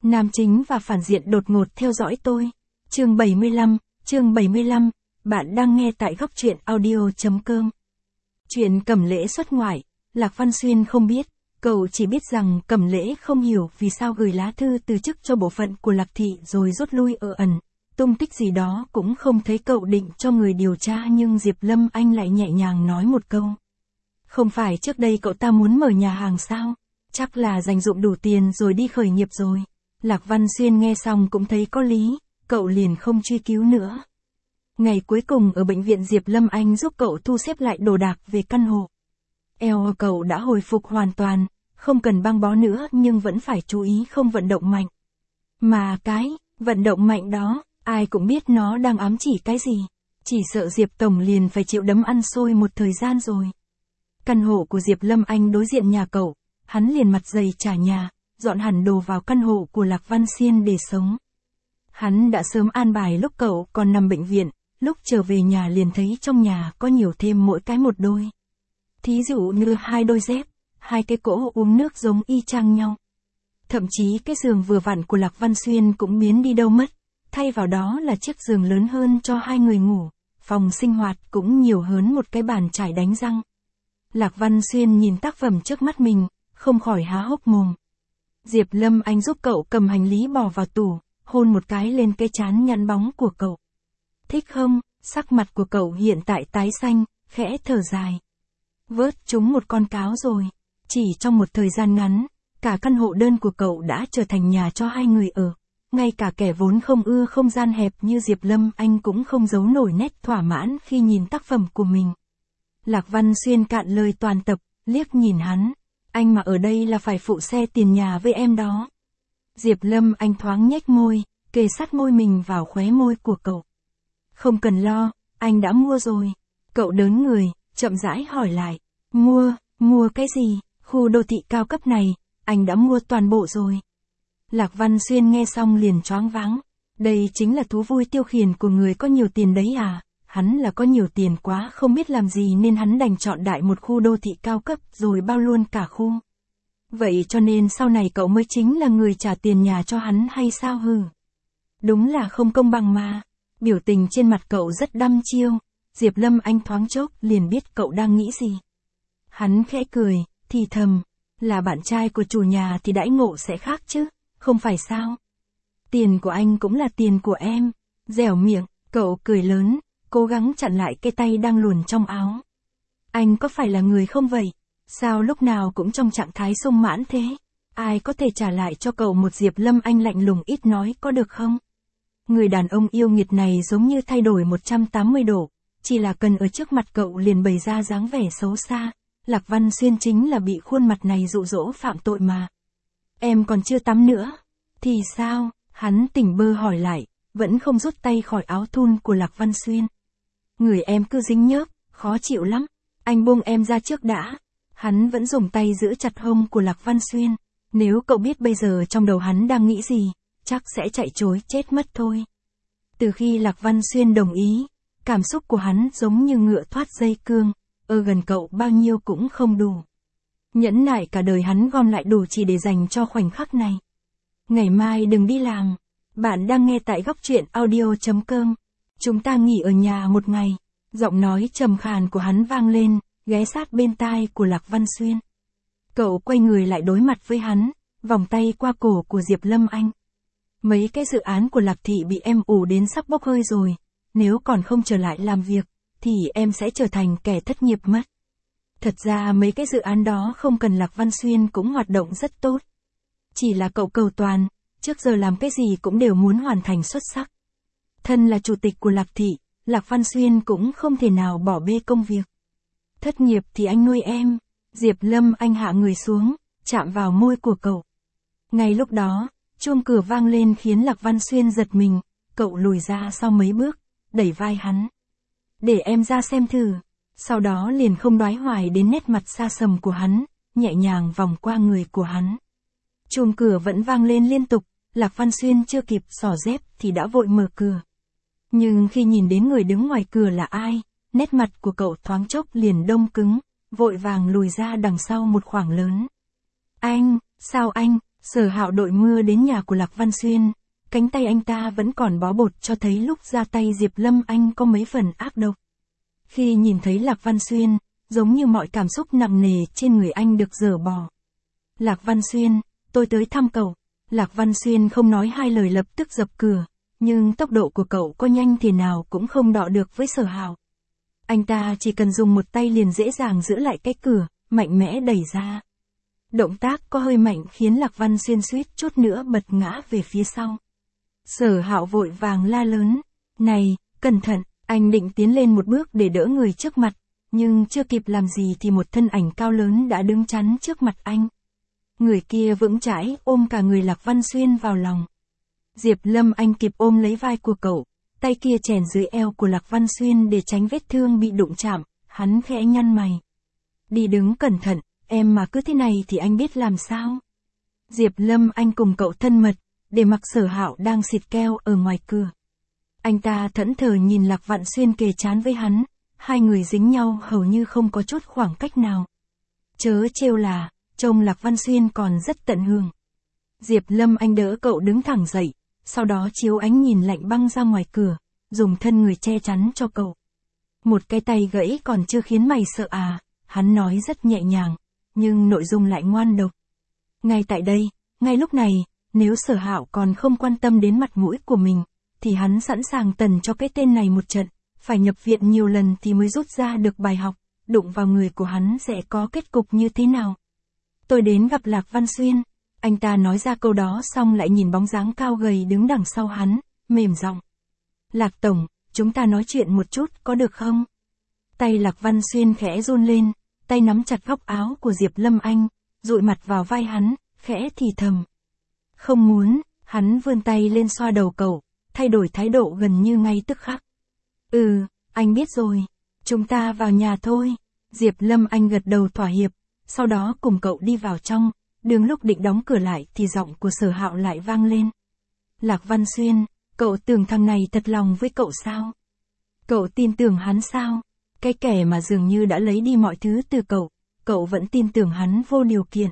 Nam chính và phản diện đột ngột theo dõi tôi. Chương 75, bạn đang nghe tại góc truyện audio.com. Chuyện Cẩm Lễ xuất ngoại, Lạc Văn Xuyên không biết, cậu chỉ biết rằng Cẩm Lễ không hiểu vì sao gửi lá thư từ chức cho bộ phận của Lạc Thị rồi rút lui ở ẩn. Tung tích gì đó cũng không thấy, cậu định cho người điều tra nhưng Diệp Lâm Anh lại nhẹ nhàng nói một câu. Không phải trước đây cậu ta muốn mở nhà hàng sao? Chắc là dành dụm đủ tiền rồi đi khởi nghiệp rồi. Lạc Văn Xuyên nghe xong cũng thấy có lý, cậu liền không truy cứu nữa. Ngày cuối cùng ở bệnh viện, Diệp Lâm Anh giúp cậu thu xếp lại đồ đạc về căn hộ. Eo cậu đã hồi phục hoàn toàn, không cần băng bó nữa nhưng vẫn phải chú ý không vận động mạnh. Mà cái vận động mạnh đó, ai cũng biết nó đang ám chỉ cái gì. Chỉ sợ Diệp Tổng liền phải chịu đấm ăn xôi một thời gian rồi. Căn hộ của Diệp Lâm Anh đối diện nhà cậu, hắn liền mặt dày trả nhà, dọn hẳn đồ vào căn hộ của Lạc Văn Xuyên để sống. Hắn đã sớm an bài lúc cậu còn nằm bệnh viện, lúc trở về nhà liền thấy trong nhà có nhiều thêm mỗi cái một đôi. Thí dụ như 2 đôi dép, 2 cái cỗ uống nước giống y chang nhau. Thậm chí cái giường vừa vặn của Lạc Văn Xuyên cũng biến đi đâu mất, thay vào đó là chiếc giường lớn hơn cho 2 người ngủ, phòng sinh hoạt cũng nhiều hơn một cái bàn chải đánh răng. Lạc Văn Xuyên nhìn tác phẩm trước mắt mình, không khỏi há hốc mồm. Diệp Lâm Anh giúp cậu cầm hành lý bỏ vào tủ, hôn một cái lên cái trán nhẵn bóng của cậu. Thích không? Sắc mặt của cậu hiện tại tái xanh, khẽ thở dài. Vớt trúng một con cáo rồi. Chỉ trong một thời gian ngắn, cả căn hộ đơn của cậu đã trở thành nhà cho 2 người ở. Ngay cả kẻ vốn không ưa không gian hẹp như Diệp Lâm Anh cũng không giấu nổi nét thỏa mãn khi nhìn tác phẩm của mình. Lạc Văn Xuyên cạn lời toàn tập, liếc nhìn hắn. Anh mà ở đây là phải phụ xe tiền nhà với em đó. Diệp Lâm Anh thoáng nhếch môi, kề sát môi mình vào khóe môi của cậu. Không cần lo, anh đã mua rồi. Cậu đớn người, chậm rãi hỏi lại. Mua cái gì? Khu đô thị cao cấp này, anh đã mua toàn bộ rồi. Lạc Văn Xuyên nghe xong liền choáng váng. Đây chính là thú vui tiêu khiển của người có nhiều tiền đấy à? Hắn là có nhiều tiền quá không biết làm gì nên hắn đành chọn đại một khu đô thị cao cấp rồi bao luôn cả khu. Vậy cho nên sau này cậu mới chính là người trả tiền nhà cho hắn hay sao hừ? Đúng là không công bằng mà. Biểu tình trên mặt cậu rất đăm chiêu. Diệp Lâm Anh thoáng chốc liền biết cậu đang nghĩ gì. Hắn khẽ cười, thì thầm. Là bạn trai của chủ nhà thì đãi ngộ sẽ khác chứ, không phải sao? Tiền của anh cũng là tiền của em. Dẻo miệng, cậu cười lớn, cố gắng chặn lại cái tay đang luồn trong áo. Anh có phải là người không vậy? Sao lúc nào cũng trong trạng thái sung mãn thế? Ai có thể trả lại cho cậu một Diệp Lâm Anh lạnh lùng ít nói có được không? Người đàn ông yêu nghiệt này giống như thay đổi 180 độ, chỉ là cần ở trước mặt cậu liền bày ra dáng vẻ xấu xa. Lạc Văn Xuyên chính là bị khuôn mặt này dụ dỗ phạm tội mà. Em còn chưa tắm nữa. Thì sao? Hắn tỉnh bơ hỏi lại, vẫn không rút tay khỏi áo thun của Lạc Văn Xuyên. Người em cứ dính nhớp, khó chịu lắm. Anh buông em ra trước đã. Hắn vẫn dùng tay giữ chặt hông của Lạc Văn Xuyên. Nếu cậu biết bây giờ trong đầu hắn đang nghĩ gì, chắc sẽ chạy trối chết mất thôi. Từ khi Lạc Văn Xuyên đồng ý, cảm xúc của hắn giống như ngựa thoát dây cương, ở gần cậu bao nhiêu cũng không đủ. Nhẫn nại cả đời hắn gom lại đủ chỉ để dành cho khoảnh khắc này. Ngày mai đừng đi làm. Bạn đang nghe tại góc truyện audio.com. Chúng ta nghỉ ở nhà một ngày. Giọng nói trầm khàn của hắn vang lên, ghé sát bên tai của Lạc Văn Xuyên. Cậu quay người lại đối mặt với hắn, vòng tay qua cổ của Diệp Lâm Anh. Mấy cái dự án của Lạc Thị bị em ủ đến sắp bốc hơi rồi. Nếu còn không trở lại làm việc, thì em sẽ trở thành kẻ thất nghiệp mất. Thật ra mấy cái dự án đó không cần Lạc Văn Xuyên cũng hoạt động rất tốt. Chỉ là cậu cầu toàn, trước giờ làm cái gì cũng đều muốn hoàn thành xuất sắc. Thân là chủ tịch của Lạc Thị, Lạc Văn Xuyên cũng không thể nào bỏ bê công việc. Thất nghiệp thì anh nuôi em. Diệp Lâm Anh hạ người xuống, chạm vào môi của cậu. Ngay lúc đó, chuông cửa vang lên khiến Lạc Văn Xuyên giật mình, cậu lùi ra sau mấy bước, đẩy vai hắn. Để em ra xem thử. Sau đó liền không đoái hoài đến nét mặt xa sầm của hắn, nhẹ nhàng vòng qua người của hắn. Chuông cửa vẫn vang lên liên tục, Lạc Văn Xuyên chưa kịp xỏ dép thì đã vội mở cửa. Nhưng khi nhìn đến người đứng ngoài cửa là ai, nét mặt của cậu thoáng chốc liền đông cứng, vội vàng lùi ra đằng sau một khoảng lớn. Anh, sao anh, Sở Hạo đội mưa đến nhà của Lạc Văn Xuyên, cánh tay anh ta vẫn còn bó bột cho thấy lúc ra tay Diệp Lâm Anh có mấy phần ác độc. Khi nhìn thấy Lạc Văn Xuyên, giống như mọi cảm xúc nặng nề trên người anh được dỡ bỏ. Lạc Văn Xuyên, tôi tới thăm cậu. Lạc Văn Xuyên không nói hai lời lập tức dập cửa, nhưng tốc độ của cậu có nhanh thì nào cũng không đọ được với Sở Hạo. Anh ta chỉ cần dùng một tay liền dễ dàng giữ lại cái cửa, mạnh mẽ đẩy ra. Động tác có hơi mạnh khiến Lạc Văn Xuyên suýt chút nữa bật ngã về phía sau. Sở Hạo vội vàng la lớn, này, cẩn thận, anh định tiến lên một bước để đỡ người trước mặt, nhưng chưa kịp làm gì thì một thân ảnh cao lớn đã đứng chắn trước mặt anh. Người kia vững chãi ôm cả người Lạc Văn Xuyên vào lòng. Diệp Lâm Anh kịp ôm lấy vai của cậu, tay kia chèn dưới eo của Lạc Văn Xuyên để tránh vết thương bị đụng chạm, hắn khẽ nhăn mày. Đi đứng cẩn thận, em mà cứ thế này thì anh biết làm sao. Diệp Lâm Anh cùng cậu thân mật, để mặc Sở Hạo đang xịt keo ở ngoài cửa. Anh ta thẫn thờ nhìn Lạc Văn Xuyên kề trán với hắn, hai người dính nhau hầu như không có chút khoảng cách nào. Chớ trêu là, trông Lạc Văn Xuyên còn rất tận hưởng. Diệp Lâm Anh đỡ cậu đứng thẳng dậy, sau đó chiếu ánh nhìn lạnh băng ra ngoài cửa, dùng thân người che chắn cho cậu. Một cái tay gãy còn chưa khiến mày sợ à, hắn nói rất nhẹ nhàng, nhưng nội dung lại ngoan độc. Ngay tại đây, ngay lúc này, nếu Sở Hạo còn không quan tâm đến mặt mũi của mình, thì hắn sẵn sàng tần cho cái tên này một trận, phải nhập viện nhiều lần thì mới rút ra được bài học, đụng vào người của hắn sẽ có kết cục như thế nào. Tôi đến gặp Lạc Văn Xuyên, anh ta nói ra câu đó xong lại nhìn bóng dáng cao gầy đứng đằng sau hắn, mềm giọng. Lạc Tổng, chúng ta nói chuyện một chút có được không? Tay Lạc Văn Xuyên khẽ run lên, tay nắm chặt góc áo của Diệp Lâm Anh, dụi mặt vào vai hắn, khẽ thì thầm. Không muốn, hắn vươn tay lên xoa đầu cậu, thay đổi thái độ gần như ngay tức khắc. Anh biết rồi, chúng ta vào nhà thôi. Diệp Lâm Anh gật đầu thỏa hiệp, sau đó cùng cậu đi vào trong, đường lúc định đóng cửa lại thì giọng của Sở Hạo lại vang lên. Lạc Văn Xuyên, cậu tưởng thằng này thật lòng với cậu sao? Cậu tin tưởng hắn sao? Cái kẻ mà dường như đã lấy đi mọi thứ từ cậu vẫn tin tưởng hắn vô điều kiện.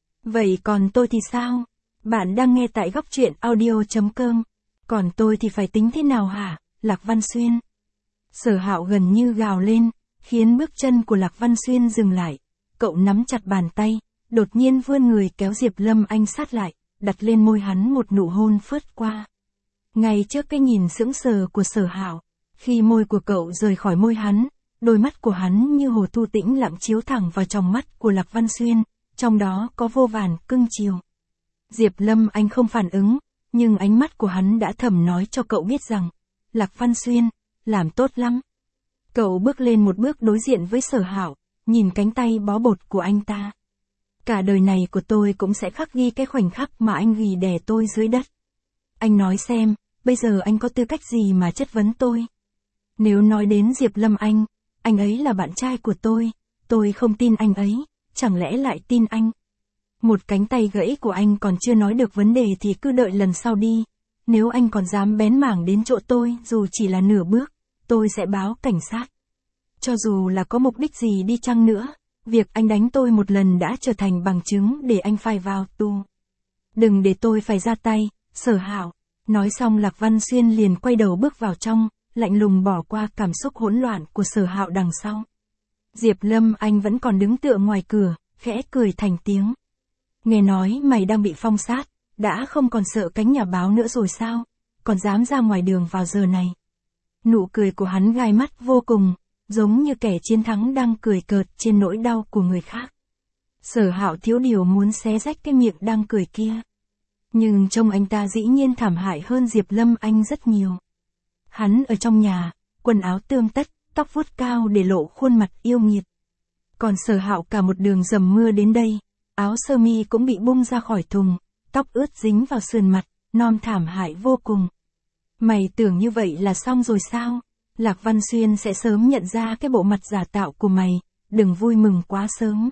Vậy còn tôi thì sao? Bạn đang nghe tại góc truyện audio.com. Còn tôi thì phải tính thế nào hả, Lạc Văn Xuyên? Sở Hạo gần như gào lên, khiến bước chân của Lạc Văn Xuyên dừng lại. Cậu nắm chặt bàn tay, đột nhiên vươn người kéo Diệp Lâm Anh sát lại, đặt lên môi hắn một nụ hôn phớt qua. Ngay trước cái nhìn sững sờ của Sở Hạo, khi môi của cậu rời khỏi môi hắn, đôi mắt của hắn như hồ thu tĩnh lặng chiếu thẳng vào trong mắt của Lạc Văn Xuyên, trong đó có vô vàn cưng chiều. Diệp Lâm Anh không phản ứng, nhưng ánh mắt của hắn đã thầm nói cho cậu biết rằng, Lạc Văn Xuyên, làm tốt lắm. Cậu bước lên một bước đối diện với Sở Hạo, nhìn cánh tay bó bột của anh ta. Cả đời này của tôi cũng sẽ khắc ghi cái khoảnh khắc mà anh ghi đè tôi dưới đất. Anh nói xem, bây giờ anh có tư cách gì mà chất vấn tôi? Nếu nói đến Diệp Lâm anh ấy là bạn trai của tôi không tin anh ấy, chẳng lẽ lại tin anh? Một cánh tay gãy của anh còn chưa nói được vấn đề thì cứ đợi lần sau đi. Nếu anh còn dám bén mảng đến chỗ tôi dù chỉ là nửa bước, tôi sẽ báo cảnh sát. Cho dù là có mục đích gì đi chăng nữa, việc anh đánh tôi một lần đã trở thành bằng chứng để anh phải vào tù. Đừng để tôi phải ra tay, Sở Hạo. Nói xong Lạc Văn Xuyên liền quay đầu bước vào trong, lạnh lùng bỏ qua cảm xúc hỗn loạn của Sở Hạo đằng sau. Diệp Lâm Anh vẫn còn đứng tựa ngoài cửa, khẽ cười thành tiếng. Nghe nói mày đang bị phong sát, đã không còn sợ cánh nhà báo nữa rồi sao, còn dám ra ngoài đường vào giờ này. Nụ cười của hắn gai mắt vô cùng, giống như kẻ chiến thắng đang cười cợt trên nỗi đau của người khác. Sở Hạo thiếu điều muốn xé rách cái miệng đang cười kia. Nhưng trông anh ta dĩ nhiên thảm hại hơn Diệp Lâm Anh rất nhiều. Hắn ở trong nhà, quần áo tươm tất, tóc vuốt cao để lộ khuôn mặt yêu nghiệt. Còn Sở Hạo cả một đường dầm mưa đến đây, áo sơ mi cũng bị bung ra khỏi thùng, tóc ướt dính vào sườn mặt, non thảm hại vô cùng. Mày tưởng như vậy là xong rồi sao? Lạc Văn Xuyên sẽ sớm nhận ra cái bộ mặt giả tạo của mày, đừng vui mừng quá sớm.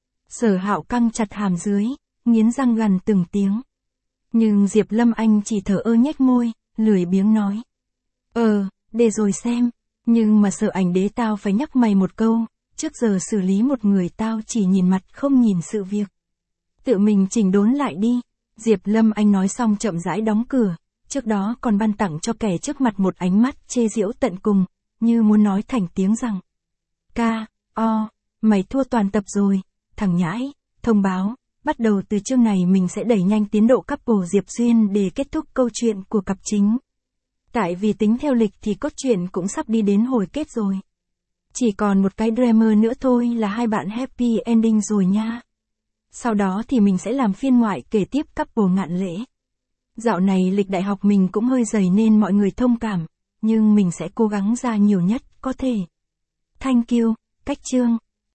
Sở Hạo căng chặt hàm dưới, nghiến răng gằn từng tiếng. Nhưng Diệp Lâm Anh chỉ thở ơ nhếch môi, lười biếng nói. Để rồi xem, nhưng mà sợ ảnh đế tao phải nhắc mày một câu, trước giờ xử lý một người tao chỉ nhìn mặt không nhìn sự việc. Tự mình chỉnh đốn lại đi, Diệp Lâm Anh nói xong chậm rãi đóng cửa, trước đó còn ban tặng cho kẻ trước mặt một ánh mắt chê giễu tận cùng, như muốn nói thành tiếng rằng. Mày thua toàn tập rồi, thằng nhãi, thông báo, bắt đầu từ chương này mình sẽ đẩy nhanh tiến độ couple Diệp Duyên để kết thúc câu chuyện của cặp chính. Tại vì tính theo lịch thì cốt truyện cũng sắp đi đến hồi kết rồi. Chỉ còn một cái drama nữa thôi là hai bạn happy ending rồi nha. Sau đó thì mình sẽ làm phiên ngoại kể tiếp couple Ngạn Lễ. Dạo này lịch đại học mình cũng hơi dày nên mọi người thông cảm, nhưng mình sẽ cố gắng ra nhiều nhất có thể. Thank you, Cách Chương.